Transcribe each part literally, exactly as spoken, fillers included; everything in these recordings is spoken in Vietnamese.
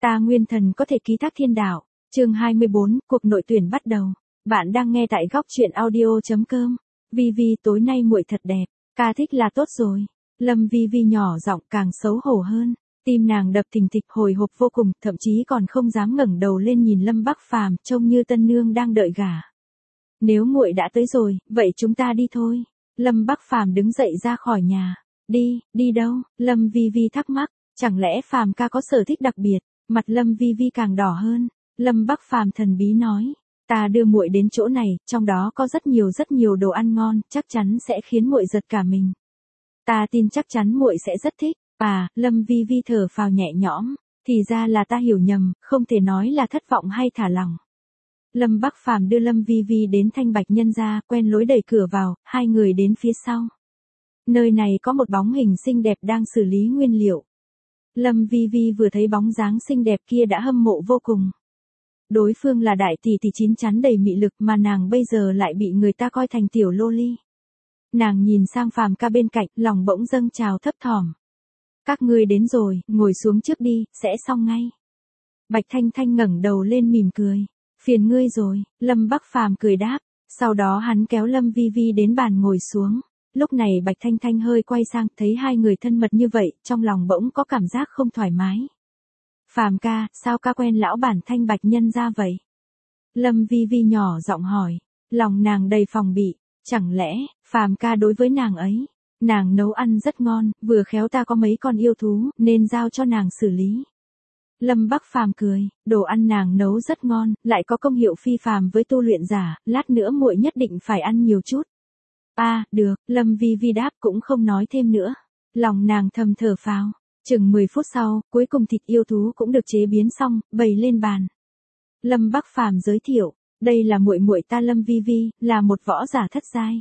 Ta nguyên thần có thể ký thác thiên đạo. Chương hai mươi bốn, cuộc nội tuyển bắt đầu. Bạn đang nghe tại góc truyện audio chấm com. Vi Vi tối nay muội thật đẹp, ca thích là tốt rồi. Lâm Vi Vi nhỏ giọng càng xấu hổ hơn, tim nàng đập thình thịch hồi hộp vô cùng, thậm chí còn không dám ngẩng đầu lên nhìn Lâm Bắc Phàm, trông như tân nương đang đợi gả. Nếu muội đã tới rồi, vậy chúng ta đi thôi. Lâm Bắc Phàm đứng dậy ra khỏi nhà. Đi, đi đâu? Lâm Vi Vi thắc mắc, chẳng lẽ Phàm ca có sở thích đặc biệt? Mặt Lâm Vi Vi càng đỏ hơn. Lâm Bắc Phàm thần bí nói, ta đưa muội đến chỗ này, trong đó có rất nhiều rất nhiều đồ ăn ngon, chắc chắn sẽ khiến muội giật cả mình. Ta tin chắc chắn muội sẽ rất thích. À, Lâm Vi Vi thở phào nhẹ nhõm, thì ra là ta hiểu nhầm, không thể nói là thất vọng hay thả lỏng. Lâm Bắc Phàm đưa Lâm Vi Vi đến Thanh Bạch Nhân gia, quen lối đẩy cửa vào, hai người đến phía sau. Nơi này có một bóng hình xinh đẹp đang xử lý nguyên liệu. Lâm Vi Vi vừa thấy bóng dáng xinh đẹp kia đã hâm mộ vô cùng. Đối phương là đại tỷ tỷ chín chắn đầy mị lực mà nàng bây giờ lại bị người ta coi thành tiểu loli. Nàng nhìn sang Phàm ca bên cạnh, lòng bỗng dâng trào thấp thỏm. Các ngươi đến rồi, ngồi xuống trước đi, sẽ xong ngay. Bạch Thanh Thanh ngẩng đầu lên mỉm cười. Phiền ngươi rồi, Lâm Bắc Phàm cười đáp. Sau đó hắn kéo Lâm Vi Vi đến bàn ngồi xuống. Lúc này Bạch Thanh Thanh hơi quay sang, thấy hai người thân mật như vậy, trong lòng bỗng có cảm giác không thoải mái. Phàm ca, sao ca quen lão bản Thanh Bạch Nhân gia vậy? Lâm Vi Vi nhỏ giọng hỏi. Lòng nàng đầy phòng bị, chẳng lẽ Phàm ca đối với nàng ấy? Nàng nấu ăn rất ngon, vừa khéo ta có mấy con yêu thú, nên giao cho nàng xử lý. Lâm Bắc Phàm cười, đồ ăn nàng nấu rất ngon, lại có công hiệu phi phàm với tu luyện giả, lát nữa muội nhất định phải ăn nhiều chút. À, được, Lâm Vi Vi đáp cũng không nói thêm nữa. Lòng nàng thầm thở phào. Chừng mười phút sau, cuối cùng thịt yêu thú cũng được chế biến xong, bày lên bàn. Lâm Bắc Phàm giới thiệu, đây là muội muội ta Lâm Vi Vi, là một võ giả thất giai.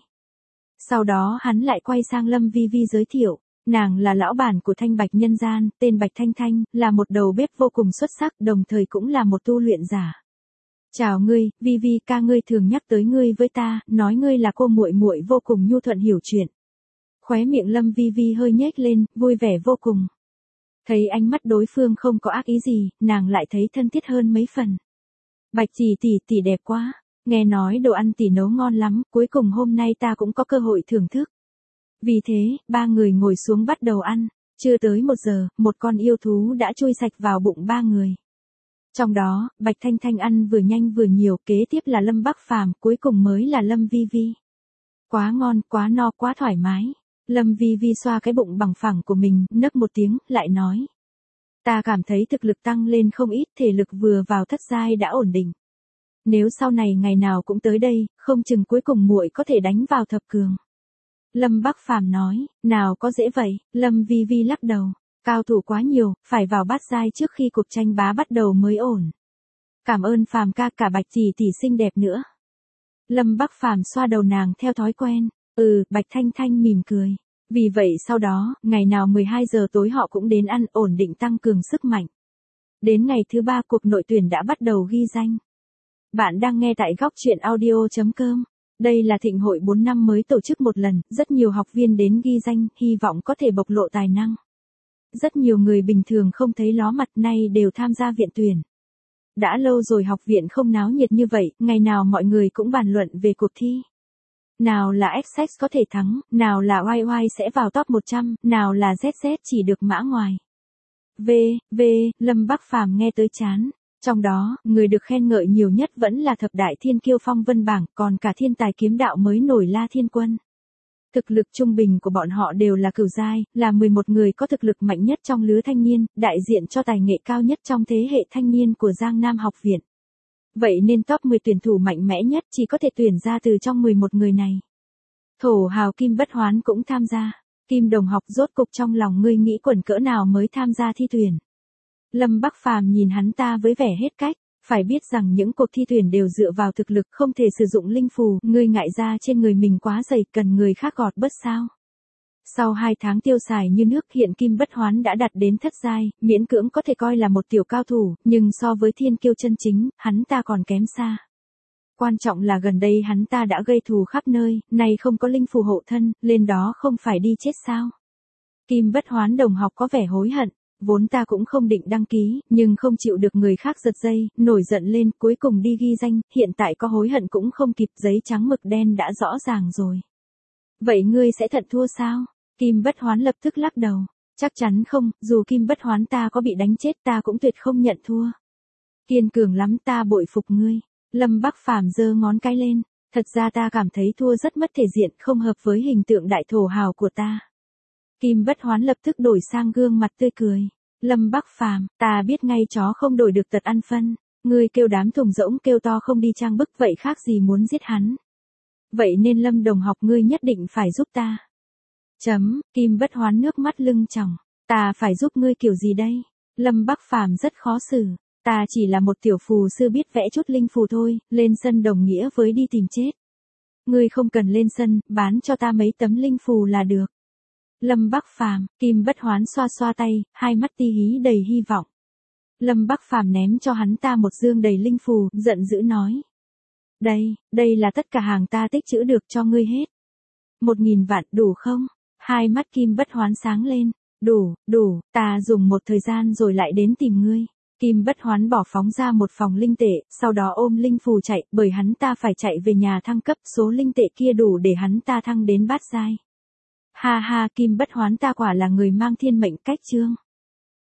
Sau đó hắn lại quay sang Lâm Vi Vi giới thiệu, nàng là lão bản của Thanh Bạch Nhân gian, tên Bạch Thanh Thanh, là một đầu bếp vô cùng xuất sắc, đồng thời cũng là một tu luyện giả. Chào ngươi, Vi Vi ca, ngươi thường nhắc tới ngươi với ta, nói ngươi là cô muội muội vô cùng nhu thuận hiểu chuyện. Khóe miệng Lâm Vi Vi hơi nhếch lên, vui vẻ vô cùng. Thấy ánh mắt đối phương không có ác ý gì, nàng lại thấy thân thiết hơn mấy phần. Bạch tỷ tỷ tỷ đẹp quá, nghe nói đồ ăn tỷ nấu ngon lắm, cuối cùng hôm nay ta cũng có cơ hội thưởng thức. Vì thế, ba người ngồi xuống bắt đầu ăn, chưa tới một giờ, một con yêu thú đã chui sạch vào bụng ba người. Trong đó, Bạch Thanh Thanh ăn vừa nhanh vừa nhiều, kế tiếp là Lâm Bắc Phàm, cuối cùng mới là Lâm Vi Vi. Quá ngon, quá no, quá thoải mái. Lâm Vi Vi xoa cái bụng bằng phẳng của mình, nấc một tiếng, lại nói. Ta cảm thấy thực lực tăng lên không ít, thể lực vừa vào thất giai đã ổn định. Nếu sau này ngày nào cũng tới đây, không chừng cuối cùng muội có thể đánh vào thập cường. Lâm Bắc Phàm nói, nào có dễ vậy, Lâm Vi Vi lắc đầu. Cao thủ quá nhiều, phải vào bát giai trước khi cuộc tranh bá bắt đầu mới ổn. Cảm ơn Phàm ca, cả Bạch tỷ tỷ xinh đẹp nữa. Lâm Bắc Phàm xoa đầu nàng theo thói quen. Ừ, Bạch Thanh Thanh mỉm cười. Vì vậy sau đó, ngày nào mười hai giờ tối họ cũng đến ăn, ổn định tăng cường sức mạnh. Đến ngày thứ ba cuộc nội tuyển đã bắt đầu ghi danh. Bạn đang nghe tại góc truyện audio chấm com. Đây là thịnh hội bốn năm mới tổ chức một lần, rất nhiều học viên đến ghi danh, hy vọng có thể bộc lộ tài năng. Rất nhiều người bình thường không thấy ló mặt nay đều tham gia viện tuyển. Đã lâu rồi học viện không náo nhiệt như vậy, ngày nào mọi người cũng bàn luận về cuộc thi. Nào là Essex có thể thắng, nào là oai oai sẽ vào top một trăm, nào là zét zét chỉ được mã ngoài. V, V, Lâm Bắc Phàm nghe tới chán. Trong đó, người được khen ngợi nhiều nhất vẫn là thập đại thiên kiêu phong vân bảng, còn cả thiên tài kiếm đạo mới nổi La Thiên Quân. Thực lực trung bình của bọn họ đều là cửu giai, là mười một người có thực lực mạnh nhất trong lứa thanh niên, đại diện cho tài nghệ cao nhất trong thế hệ thanh niên của Giang Nam học viện. Vậy nên top mười tuyển thủ mạnh mẽ nhất chỉ có thể tuyển ra từ trong mười một người này. Thổ hào Kim Bất Hoán cũng tham gia. Kim đồng học, rốt cục trong lòng ngươi nghĩ quẩn cỡ nào mới tham gia thi tuyển. Lâm Bắc Phàm nhìn hắn ta với vẻ hết cách, phải biết rằng những cuộc thi tuyển đều dựa vào thực lực, không thể sử dụng linh phù, ngươi ngại da trên người mình quá dày, cần người khác gọt bớt sao. Sau hai tháng tiêu xài như nước, hiện Kim Bất Hoán đã đạt đến thất giai, miễn cưỡng có thể coi là một tiểu cao thủ, nhưng so với thiên kiêu chân chính, hắn ta còn kém xa. Quan trọng là gần đây hắn ta đã gây thù khắp nơi, nay không có linh phù hộ thân, lên đó không phải đi chết sao. Kim Bất Hoán đồng học có vẻ hối hận, vốn ta cũng không định đăng ký, nhưng không chịu được người khác giật dây, nổi giận lên, cuối cùng đi ghi danh, hiện tại có hối hận cũng không kịp, giấy trắng mực đen đã rõ ràng rồi. Vậy ngươi sẽ thận thua sao? Kim Bất Hoán lập tức lắc đầu. Chắc chắn không, dù Kim Bất Hoán ta có bị đánh chết ta cũng tuyệt không nhận thua. Kiên cường lắm, ta bội phục ngươi. Lâm Bắc Phàm giơ ngón cái lên. Thật ra ta cảm thấy thua rất mất thể diện, không hợp với hình tượng đại thổ hào của ta. Kim Bất Hoán lập tức đổi sang gương mặt tươi cười. Lâm Bắc Phàm, ta biết ngay chó không đổi được tật ăn phân. Ngươi kêu đám thùng rỗng kêu to không đi trang bức, vậy khác gì muốn giết hắn. Vậy nên Lâm đồng học ngươi nhất định phải giúp ta. Chấm, Kim Bất Hoán nước mắt lưng tròng. Ta phải giúp ngươi kiểu gì đây? Lâm Bắc Phàm rất khó xử. Ta chỉ là một tiểu phù sư biết vẽ chút linh phù thôi, lên sân đồng nghĩa với đi tìm chết. Ngươi không cần lên sân, bán cho ta mấy tấm linh phù là được. Lâm Bắc Phàm, Kim Bất Hoán xoa xoa tay, hai mắt ti hí đầy hy vọng. Lâm Bắc Phàm ném cho hắn ta một dương đầy linh phù, giận dữ nói. Đây, đây là tất cả hàng ta tích trữ được cho ngươi hết. Một nghìn vạn đủ không? Hai mắt Kim Bất Hoán sáng lên. Đủ, đủ, ta dùng một thời gian rồi lại đến tìm ngươi. Kim Bất Hoán bỏ phóng ra một phòng linh tệ, sau đó ôm linh phù chạy, bởi hắn ta phải chạy về nhà thăng cấp, số linh tệ kia đủ để hắn ta thăng đến bát giai. Ha ha, Kim Bất Hoán ta quả là người mang thiên mệnh cách chương.